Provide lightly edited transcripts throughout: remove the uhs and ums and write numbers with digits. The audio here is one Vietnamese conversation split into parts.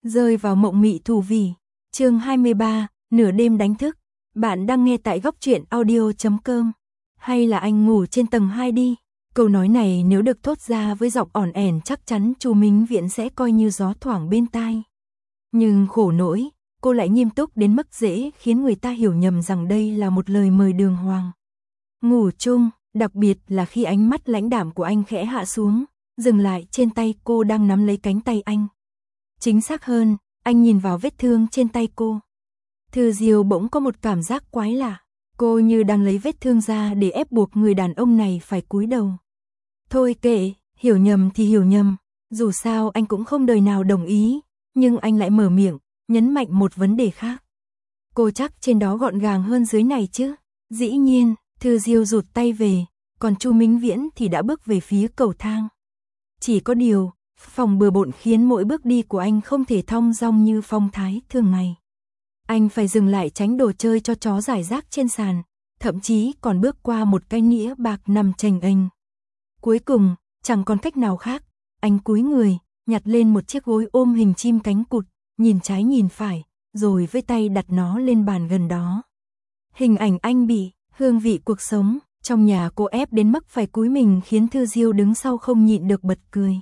Rơi vào mộng mị thủ vỉ. Chương 23, nửa đêm đánh thức. Bạn đang nghe tại góc truyện audio.com. Hay là anh ngủ trên tầng 2 đi. Câu nói này nếu được thốt ra với giọng ỏn ẻn chắc chắn Chu Mính Viễn sẽ coi như gió thoảng bên tai. Nhưng khổ nỗi, cô lại nghiêm túc đến mức dễ khiến người ta hiểu nhầm rằng đây là một lời mời đường hoàng. Ngủ chung, đặc biệt là khi ánh mắt lãnh đạm của anh khẽ hạ xuống, dừng lại trên tay cô đang nắm lấy cánh tay anh. Chính xác hơn, anh nhìn vào vết thương trên tay cô. Thư Diêu bỗng có một cảm giác quái lạ, cô như đang lấy vết thương ra để ép buộc người đàn ông này phải cúi đầu. Thôi kệ, hiểu nhầm thì hiểu nhầm, dù sao anh cũng không đời nào đồng ý, nhưng anh lại mở miệng, nhấn mạnh một vấn đề khác. Cô chắc trên đó gọn gàng hơn dưới này chứ? Dĩ nhiên, Thư Diêu rụt tay về, còn Chu Mính Viễn thì đã bước về phía cầu thang. Chỉ có điều, phòng bừa bộn khiến mỗi bước đi của anh không thể thong dong như phong thái thường ngày. Anh phải dừng lại tránh đồ chơi cho chó rải rác trên sàn, thậm chí còn bước qua một cái nĩa bạc nằm chềnh ênh. Cuối cùng, chẳng còn cách nào khác, anh cúi người, nhặt lên một chiếc gối ôm hình chim cánh cụt, nhìn trái nhìn phải, rồi với tay đặt nó lên bàn gần đó. Hình ảnh anh bị, hương vị cuộc sống, trong nhà cô ép đến mức phải cúi mình khiến Thư Diêu đứng sau không nhịn được bật cười.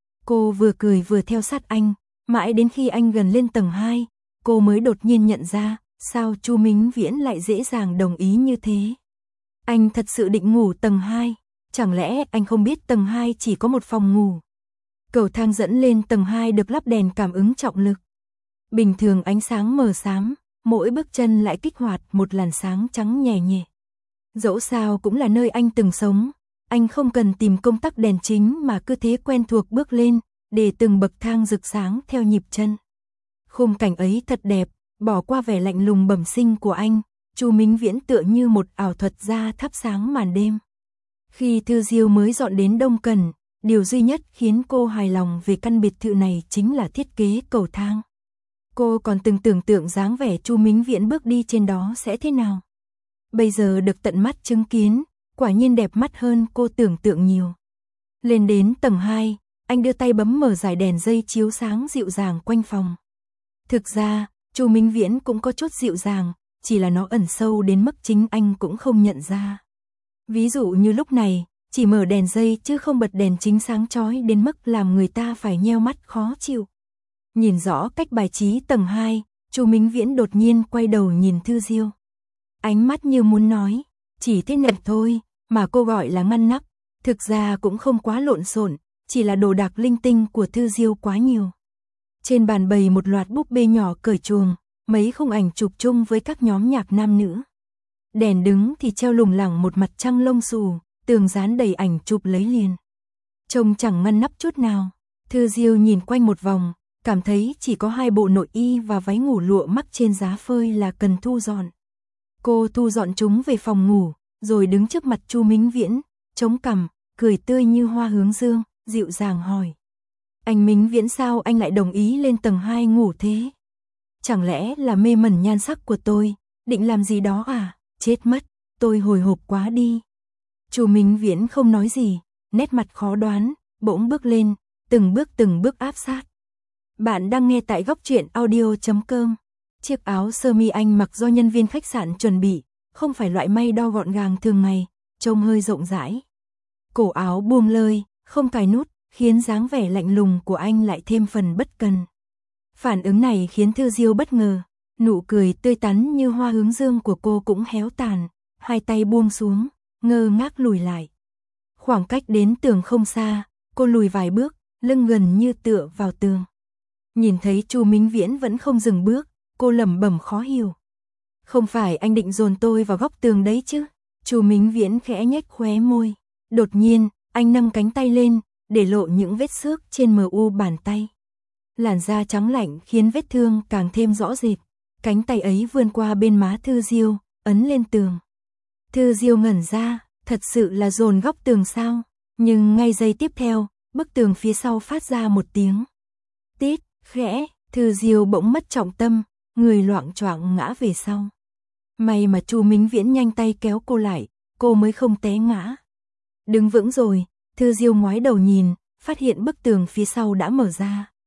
Cô vừa cười vừa theo sát anh, mãi đến khi anh gần lên tầng 2, cô mới đột nhiên nhận ra, sao Chu Mính Viễn lại dễ dàng đồng ý như thế. Anh thật sự định ngủ tầng 2, chẳng lẽ anh không biết tầng 2 chỉ có một phòng ngủ. Cầu thang dẫn lên tầng 2 được lắp đèn cảm ứng trọng lực. Bình thường ánh sáng mờ xám, mỗi bước chân lại kích hoạt một làn sáng trắng nhẹ nhẹ. Dẫu sao cũng là nơi anh từng sống, anh không cần tìm công tắc đèn chính mà cứ thế quen thuộc bước lên, để từng bậc thang rực sáng theo nhịp chân. Khung cảnh ấy thật đẹp, bỏ qua vẻ lạnh lùng bẩm sinh của anh, Chu Mính Viễn tựa như một ảo thuật gia thắp sáng màn đêm. Khi Thư Diêu mới dọn đến Đông Cần, điều duy nhất khiến cô hài lòng về căn biệt thự này chính là thiết kế cầu thang. Cô còn từng tưởng tượng dáng vẻ Chu Mính Viễn bước đi trên đó sẽ thế nào. Bây giờ được tận mắt chứng kiến, quả nhiên đẹp mắt hơn cô tưởng tượng nhiều. Lên đến tầng 2, anh đưa tay bấm mở dải đèn dây chiếu sáng dịu dàng quanh phòng. Thực ra, Chu Mính Viễn cũng có chút dịu dàng, chỉ là nó ẩn sâu đến mức chính anh cũng không nhận ra. Ví dụ như lúc này, chỉ mở đèn dây chứ không bật đèn chính sáng chói đến mức làm người ta phải nheo mắt khó chịu. Nhìn rõ cách bài trí tầng 2, Chu Mính Viễn đột nhiên quay đầu nhìn Thư Diêu. Ánh mắt như muốn nói, chỉ thế này thôi, mà cô gọi là ngăn nắp, thực ra cũng không quá lộn xộn, chỉ là đồ đạc linh tinh của Thư Diêu quá nhiều. Trên bàn bày một loạt búp bê nhỏ cởi chuồng, mấy khung ảnh chụp chung với các nhóm nhạc nam nữ. Đèn đứng thì treo lủng lẳng một mặt trăng lông xù, tường dán đầy ảnh chụp lấy liền. Trông chẳng ngăn nắp chút nào. Thư Diêu nhìn quanh một vòng, cảm thấy chỉ có 2 bộ nội y và váy ngủ lụa mắc trên giá phơi là cần thu dọn. Cô thu dọn chúng về phòng ngủ, rồi đứng trước mặt Chu Mính Viễn, chống cằm, cười tươi như hoa hướng dương, dịu dàng hỏi. Anh Mính Viễn sao anh lại đồng ý lên tầng 2 ngủ thế? Chẳng lẽ là mê mẩn nhan sắc của tôi, định làm gì đó à? Chết mất, tôi hồi hộp quá đi. Chu Mính Viễn không nói gì, nét mặt khó đoán, bỗng bước lên, từng bước áp sát. Bạn đang nghe tại góc truyện audio.com. Chiếc áo sơ mi anh mặc do nhân viên khách sạn chuẩn bị, không phải loại may đo gọn gàng thường ngày, trông hơi rộng rãi. Cổ áo buông lơi, không cài nút, khiến dáng vẻ lạnh lùng của anh lại thêm phần bất cần. Phản ứng này khiến Thư Diêu bất ngờ, nụ cười tươi tắn như hoa hướng dương của cô cũng héo tàn, hai tay buông xuống, ngơ ngác lùi lại. Khoảng cách đến tường không xa, cô lùi vài bước, lưng gần như tựa vào tường. Nhìn thấy Chu Mính Viễn vẫn không dừng bước, cô lẩm bẩm khó hiểu. Không phải anh định dồn tôi vào góc tường đấy chứ? Chu Mính Viễn khẽ nhếch khóe môi. Đột nhiên, anh nâng cánh tay lên, để lộ những vết xước trên mu bàn tay. Làn da trắng lạnh khiến vết thương càng thêm rõ rệt. Cánh tay ấy vươn qua bên má Thư Diêu, ấn lên tường. Thư Diêu ngẩn ra, thật sự là dồn góc tường sao? Nhưng ngay giây tiếp theo, bức tường phía sau phát ra một tiếng tít khẽ, Thư Diêu bỗng mất trọng tâm, người loạng choạng ngã về sau. May mà Chu Mính Viễn nhanh tay kéo cô lại, cô mới không té ngã. Đứng vững rồi, Thư Diêu ngoái đầu nhìn, phát hiện bức tường phía sau đã mở ra.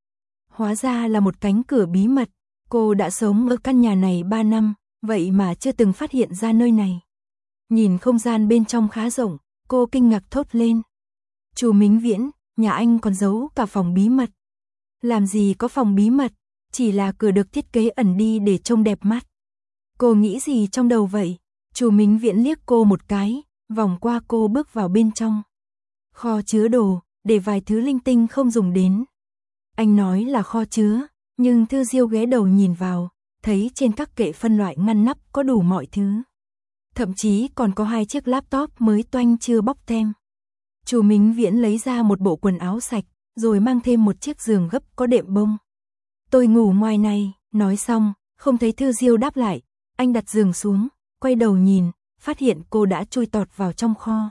Hóa ra là một cánh cửa bí mật. Cô đã sống ở căn nhà này 3 năm, vậy mà chưa từng phát hiện ra nơi này. Nhìn không gian bên trong khá rộng, cô kinh ngạc thốt lên. Chu Mính Viễn, nhà anh còn giấu cả phòng bí mật. Làm gì có phòng bí mật, chỉ là cửa được thiết kế ẩn đi để trông đẹp mắt. Cô nghĩ gì trong đầu vậy? Chu Mính Viễn liếc cô một cái, vòng qua cô bước vào bên trong. Kho chứa đồ, để vài thứ linh tinh không dùng đến. Anh nói là kho chứa, nhưng Thư Diêu ghé đầu nhìn vào, thấy trên các kệ phân loại ngăn nắp có đủ mọi thứ. Thậm chí còn có 2 chiếc laptop mới toanh chưa bóc tem. Chu Mính Viễn lấy ra một bộ quần áo sạch, rồi mang thêm một chiếc giường gấp có đệm bông. Tôi ngủ ngoài này, nói xong, không thấy Thư Diêu đáp lại. Anh đặt giường xuống, quay đầu nhìn, phát hiện cô đã chui tọt vào trong kho.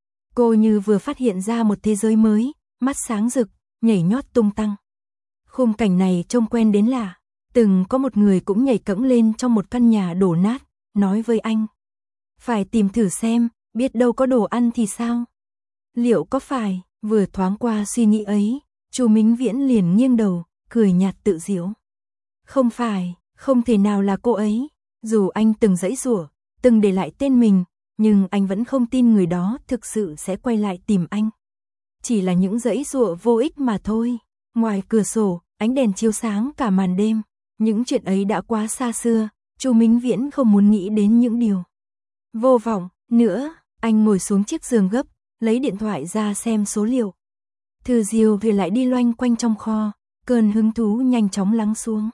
Cô như vừa phát hiện ra một thế giới mới, mắt sáng rực, nhảy nhót tung tăng. Khung cảnh này trông quen đến lạ. Từng có một người cũng nhảy cẫng lên trong một căn nhà đổ nát, nói với anh. Phải tìm thử xem, biết đâu có đồ ăn thì sao? Liệu có phải? Vừa thoáng qua suy nghĩ ấy, Chu Mính Viễn liền nghiêng đầu, cười nhạt tự giễu. Không phải, không thể nào là cô ấy. Dù anh từng giãy giụa, từng để lại tên mình, nhưng anh vẫn không tin người đó thực sự sẽ quay lại tìm anh. Chỉ là những giãy giụa vô ích mà thôi. Ngoài cửa sổ, ánh đèn chiếu sáng cả màn đêm. Những chuyện ấy đã quá xa xưa, Chu Mính Viễn không muốn nghĩ đến những điều vô vọng nữa. Anh ngồi xuống chiếc giường gấp, lấy điện thoại ra xem số liệu. Thư Diêu thì lại đi loanh quanh trong kho, cơn hứng thú nhanh chóng lắng xuống.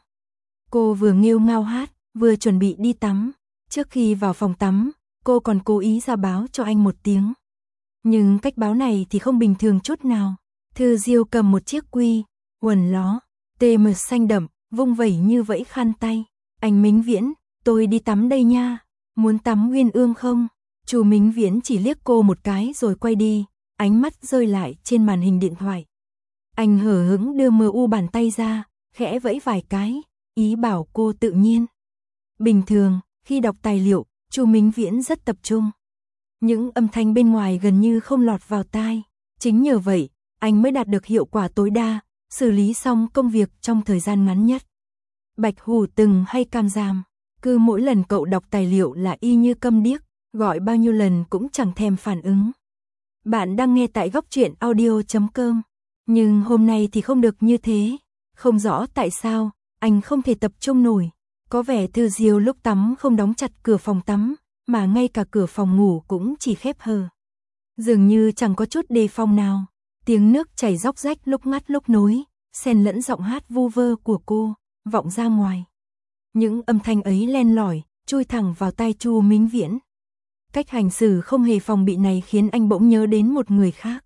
Cô vừa nghêu ngao hát, vừa chuẩn bị đi tắm. Trước khi vào phòng tắm, cô còn cố ý ra báo cho anh một tiếng. Nhưng cách báo này thì không bình thường chút nào. Thư Diêu cầm một chiếc quy, quần ló, TM xanh đậm, vung vẩy như vẫy khăn tay. Anh Mính Viễn, tôi đi tắm đây nha. Muốn tắm Uyên Ương không? Chu Mính Viễn chỉ liếc cô một cái rồi quay đi, ánh mắt rơi lại trên màn hình điện thoại. Anh hờ hững đưa MU bàn tay ra, khẽ vẫy vài cái, ý bảo cô tự nhiên. Bình thường, khi đọc tài liệu, Chu Mính Viễn rất tập trung. Những âm thanh bên ngoài gần như không lọt vào tai. Chính nhờ vậy, anh mới đạt được hiệu quả tối đa, xử lý xong công việc trong thời gian ngắn nhất. Bạch Hủ Từng hay Cam Giam, cứ mỗi lần cậu đọc tài liệu là y như câm điếc, gọi bao nhiêu lần cũng chẳng thèm phản ứng. Bạn đang nghe tại Góc Truyện Audio.com, nhưng hôm nay thì không được như thế. Không rõ tại sao, anh không thể tập trung nổi. Có vẻ Thư Diêu lúc tắm không đóng chặt cửa phòng tắm, mà ngay cả cửa phòng ngủ cũng chỉ khép hờ. Dường như chẳng có chút đề phòng nào. Tiếng nước chảy róc rách lúc ngắt lúc nối, xen lẫn giọng hát vu vơ của cô, vọng ra ngoài. Những âm thanh ấy len lỏi, chui thẳng vào tai Chu Mính Viễn. Cách hành xử không hề phòng bị này khiến anh bỗng nhớ đến một người khác.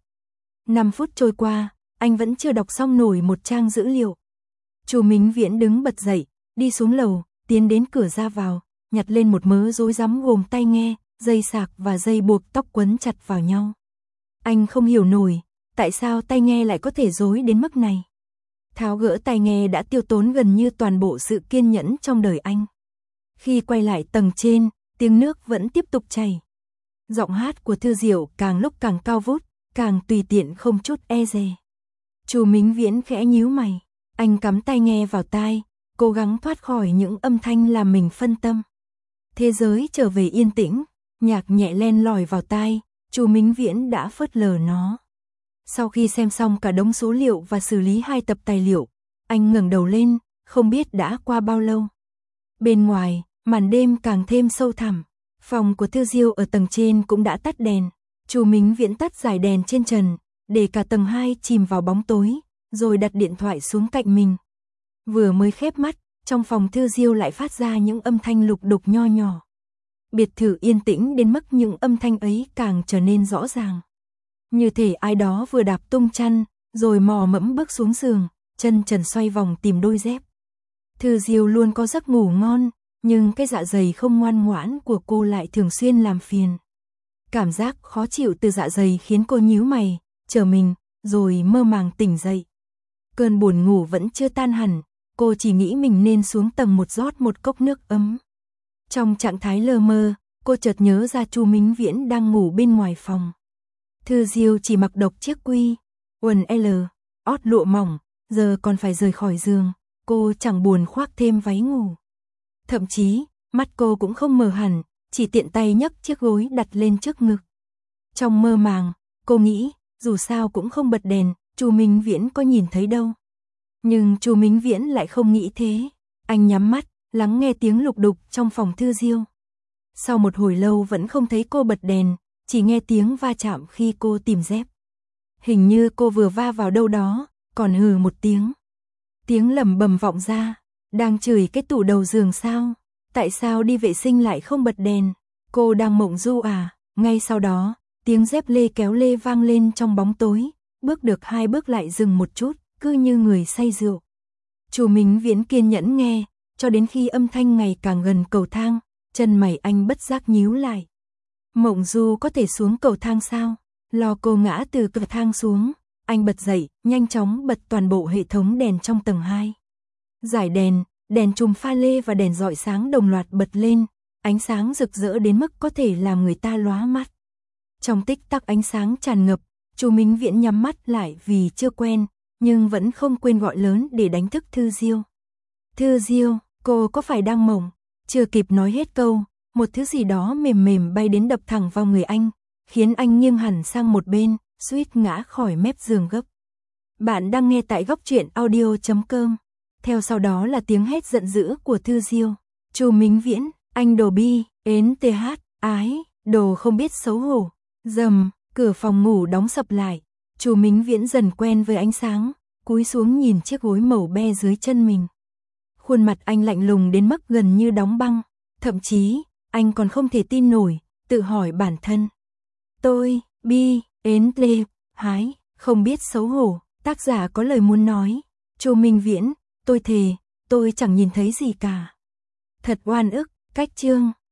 5 phút trôi qua, anh vẫn chưa đọc xong nổi một trang dữ liệu. Chu Mính Viễn đứng bật dậy, đi xuống lầu, tiến đến cửa ra vào, nhặt lên một mớ rối rắm gồm tai nghe, dây sạc và dây buộc tóc quấn chặt vào nhau. Anh không hiểu nổi, tại sao tai nghe lại có thể rối đến mức này. Tháo gỡ tai nghe đã tiêu tốn gần như toàn bộ sự kiên nhẫn trong đời anh. Khi quay lại tầng trên, tiếng nước vẫn tiếp tục chảy. Giọng hát của Thư Diệu càng lúc càng cao vút, càng tùy tiện không chút e dè. Chu Mính Viễn khẽ nhíu mày, anh cắm tai nghe vào tai, cố gắng thoát khỏi những âm thanh làm mình phân tâm. Thế giới trở về yên tĩnh, nhạc nhẹ len lỏi vào tai, Chu Mính Viễn đã phớt lờ nó. Sau khi xem xong cả đống số liệu và xử lý 2 tập tài liệu, anh ngẩng đầu lên, không biết đã qua bao lâu. Bên ngoài, màn đêm càng thêm sâu thẳm. Phòng của Thư Diêu ở tầng trên cũng đã tắt đèn. Chu Mính Viễn tắt dải đèn trên trần, để cả tầng 2 chìm vào bóng tối, rồi đặt điện thoại xuống cạnh mình. Vừa mới khép mắt, trong phòng Thư Diêu lại phát ra những âm thanh lục đục nho nhỏ. Biệt thự yên tĩnh đến mức những âm thanh ấy càng trở nên rõ ràng. Như thể ai đó vừa đạp tung chăn, rồi mò mẫm bước xuống giường, chân trần xoay vòng tìm đôi dép. Thư Diêu luôn có giấc ngủ ngon, nhưng cái dạ dày không ngoan ngoãn của cô lại thường xuyên làm phiền. Cảm giác khó chịu từ dạ dày khiến cô nhíu mày, trở mình, rồi mơ màng tỉnh dậy. Cơn buồn ngủ vẫn chưa tan hẳn, cô chỉ nghĩ mình nên xuống tầng 1 rót một cốc nước ấm. Trong trạng thái lơ mơ, cô chợt nhớ ra Chu Mính Viễn đang ngủ bên ngoài phòng. Thư Diêu chỉ mặc độc chiếc quy, quần L, ót lụa mỏng, giờ còn phải rời khỏi giường, cô chẳng buồn khoác thêm váy ngủ. Thậm chí, mắt cô cũng không mở hẳn, chỉ tiện tay nhấc chiếc gối đặt lên trước ngực. Trong mơ màng, cô nghĩ, dù sao cũng không bật đèn, Chu Minh Viễn có nhìn thấy đâu. Nhưng Chu Minh Viễn lại không nghĩ thế. Anh nhắm mắt, lắng nghe tiếng lục đục trong phòng Thư Diêu. Sau một hồi lâu vẫn không thấy cô bật đèn, chỉ nghe tiếng va chạm khi cô tìm dép. Hình như cô vừa va vào đâu đó, còn hừ một tiếng. Tiếng lẩm bẩm vọng ra, đang chửi cái tủ đầu giường sao? Tại sao đi vệ sinh lại không bật đèn? Cô đang mộng du à? Ngay sau đó, tiếng dép lê kéo lê vang lên trong bóng tối, bước được 2 bước lại dừng một chút, cứ như người say rượu. Chu Minh Viễn kiên nhẫn nghe, cho đến khi âm thanh ngày càng gần cầu thang, chân mày anh bất giác nhíu lại. Mộng du có thể xuống cầu thang sao? Lo cô ngã từ cầu thang xuống, anh bật dậy, nhanh chóng bật toàn bộ hệ thống đèn trong tầng 2. Giải đèn, đèn chùm pha lê và đèn rọi sáng đồng loạt bật lên, ánh sáng rực rỡ đến mức có thể làm người ta lóa mắt. Trong tích tắc ánh sáng tràn ngập, Chu Minh Viễn nhắm mắt lại vì chưa quen, nhưng vẫn không quên gọi lớn để đánh thức Thư Diêu. Thư Diêu, cô có phải đang mộng? Chưa kịp nói hết câu, một thứ gì đó mềm mềm bay đến đập thẳng vào người anh, khiến anh nghiêng hẳn sang một bên, suýt ngã khỏi mép giường gấp. Bạn đang nghe tại góc truyện audio.com. Theo sau đó là tiếng hét giận dữ của Thư Diêu. Chu Minh Viễn, anh đồ bi, ến th, ái, đồ không biết xấu hổ. Rầm, cửa phòng ngủ đóng sập lại. Chu Minh Viễn dần quen với ánh sáng, cúi xuống nhìn chiếc gối màu be dưới chân mình. Khuôn mặt anh lạnh lùng đến mức gần như đóng băng, thậm chí, anh còn không thể tin nổi, tự hỏi bản thân. Tôi, bi, ến lê, hái, không biết xấu hổ, tác giả có lời muốn nói. Chu Minh Viễn, tôi thề, tôi chẳng nhìn thấy gì cả. Thật oan ức, cách chương.